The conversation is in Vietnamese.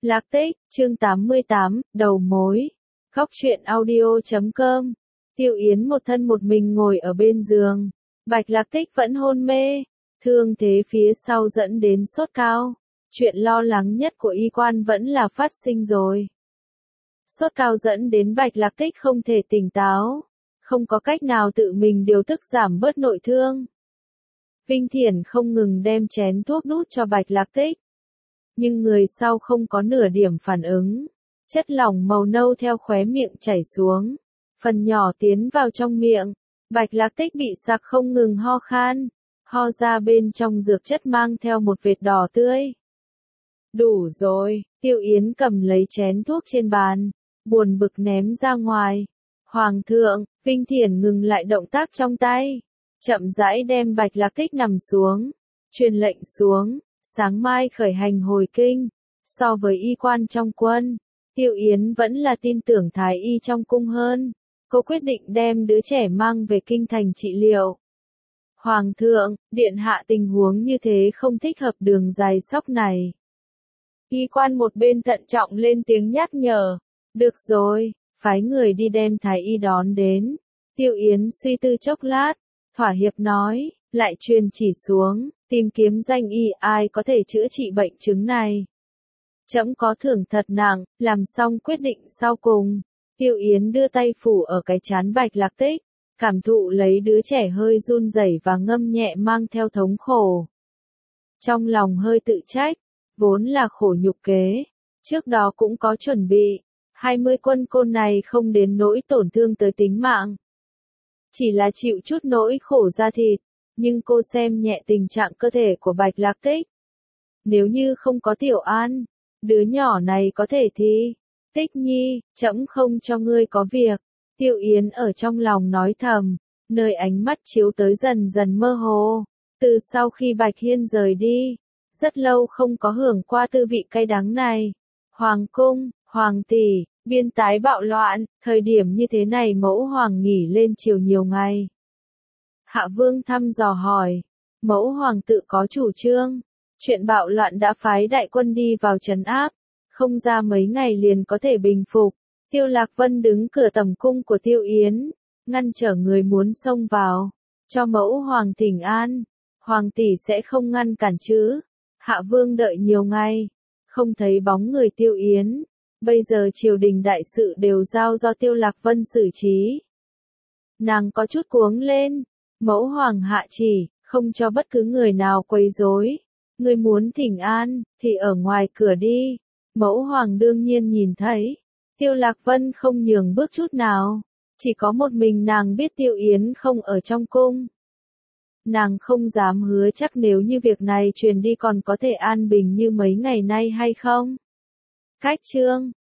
Lạc Tích, chương 88, đầu mối. Góc truyện audio.com. Tiêu Yến một thân một mình ngồi ở bên giường. Bạch Lạc Tích vẫn hôn mê. Thương thế phía sau dẫn đến sốt cao. Chuyện lo lắng nhất của y quan vẫn là phát sinh rồi. Sốt cao dẫn đến Bạch Lạc Tích không thể tỉnh táo. Không có cách nào tự mình điều tức giảm bớt nội thương. Vinh Thiển không ngừng đem chén thuốc đút cho Bạch Lạc Tích. Nhưng người sau không có nửa điểm phản ứng. Chất lỏng màu nâu theo khóe miệng chảy xuống. Phần nhỏ tiến vào trong miệng. Bạch Lạc Tích bị sặc không ngừng ho khan. Ho ra bên trong dược chất mang theo một vệt đỏ tươi. Đủ rồi, Tiêu Yến cầm lấy chén thuốc trên bàn. Buồn bực ném ra ngoài. Hoàng thượng, Vinh Thiển ngừng lại động tác trong tay. Chậm rãi đem Bạch Lạc Tích nằm xuống. Truyền lệnh xuống. Sáng mai khởi hành hồi kinh. So với y quan trong quân, Tiêu Yến vẫn là tin tưởng thái y trong cung hơn. Cô quyết định đem đứa trẻ mang về kinh thành trị liệu. Hoàng thượng, điện hạ tình huống như thế không thích hợp đường dài sóc này. Y quan một bên thận trọng lên tiếng nhắc nhở. Được rồi, phái người đi đem thái y đón đến. Tiêu Yến suy tư chốc lát, thỏa hiệp nói, lại truyền chỉ xuống. Tìm kiếm danh y ai có thể chữa trị bệnh chứng này. Trẫm có thưởng thật nặng, làm xong quyết định sau cùng. Tiêu Yến đưa tay phủ ở cái trán Bạch Lạc Tích, cảm thụ lấy đứa trẻ hơi run rẩy và ngâm nhẹ mang theo thống khổ. Trong lòng hơi tự trách, vốn là khổ nhục kế, trước đó cũng có chuẩn bị, 20 quân côn này không đến nỗi tổn thương tới tính mạng. Chỉ là chịu chút nỗi khổ da thịt. Nhưng cô xem nhẹ tình trạng cơ thể của Bạch Lạc Tích. Nếu như không có Tiểu An, đứa nhỏ này có thể thì, Tích Nhi, trẫm không cho ngươi có việc. Tiêu Yến ở trong lòng nói thầm, nơi ánh mắt chiếu tới dần dần mơ hồ. Từ sau khi Bạch Hiên rời đi, rất lâu không có hưởng qua tư vị cay đắng này. Hoàng cung, hoàng tỷ, biên tái bạo loạn, thời điểm như thế này mẫu hoàng nghỉ lên chiều nhiều ngày. Hạ Vương thăm dò hỏi, mẫu hoàng tự có chủ trương, chuyện bạo loạn đã phái đại quân đi vào trấn áp, không ra mấy ngày liền có thể bình phục. Tiêu Lạc Vân đứng cửa tầm cung của Tiêu Yến, ngăn trở người muốn xông vào, cho mẫu hoàng thỉnh an, hoàng tỷ sẽ không ngăn cản chứ. Hạ Vương đợi nhiều ngày, không thấy bóng người Tiêu Yến, bây giờ triều đình đại sự đều giao do Tiêu Lạc Vân xử trí. Nàng có chút cuống lên. Mẫu hoàng hạ chỉ, không cho bất cứ người nào quấy rối. Người muốn thỉnh an, thì ở ngoài cửa đi. Mẫu hoàng đương nhiên nhìn thấy. Tiêu Lạc Vân không nhường bước chút nào. Chỉ có một mình nàng biết Tiêu Yến không ở trong cung. Nàng không dám hứa chắc nếu như việc này truyền đi còn có thể an bình như mấy ngày nay hay không. Cách chương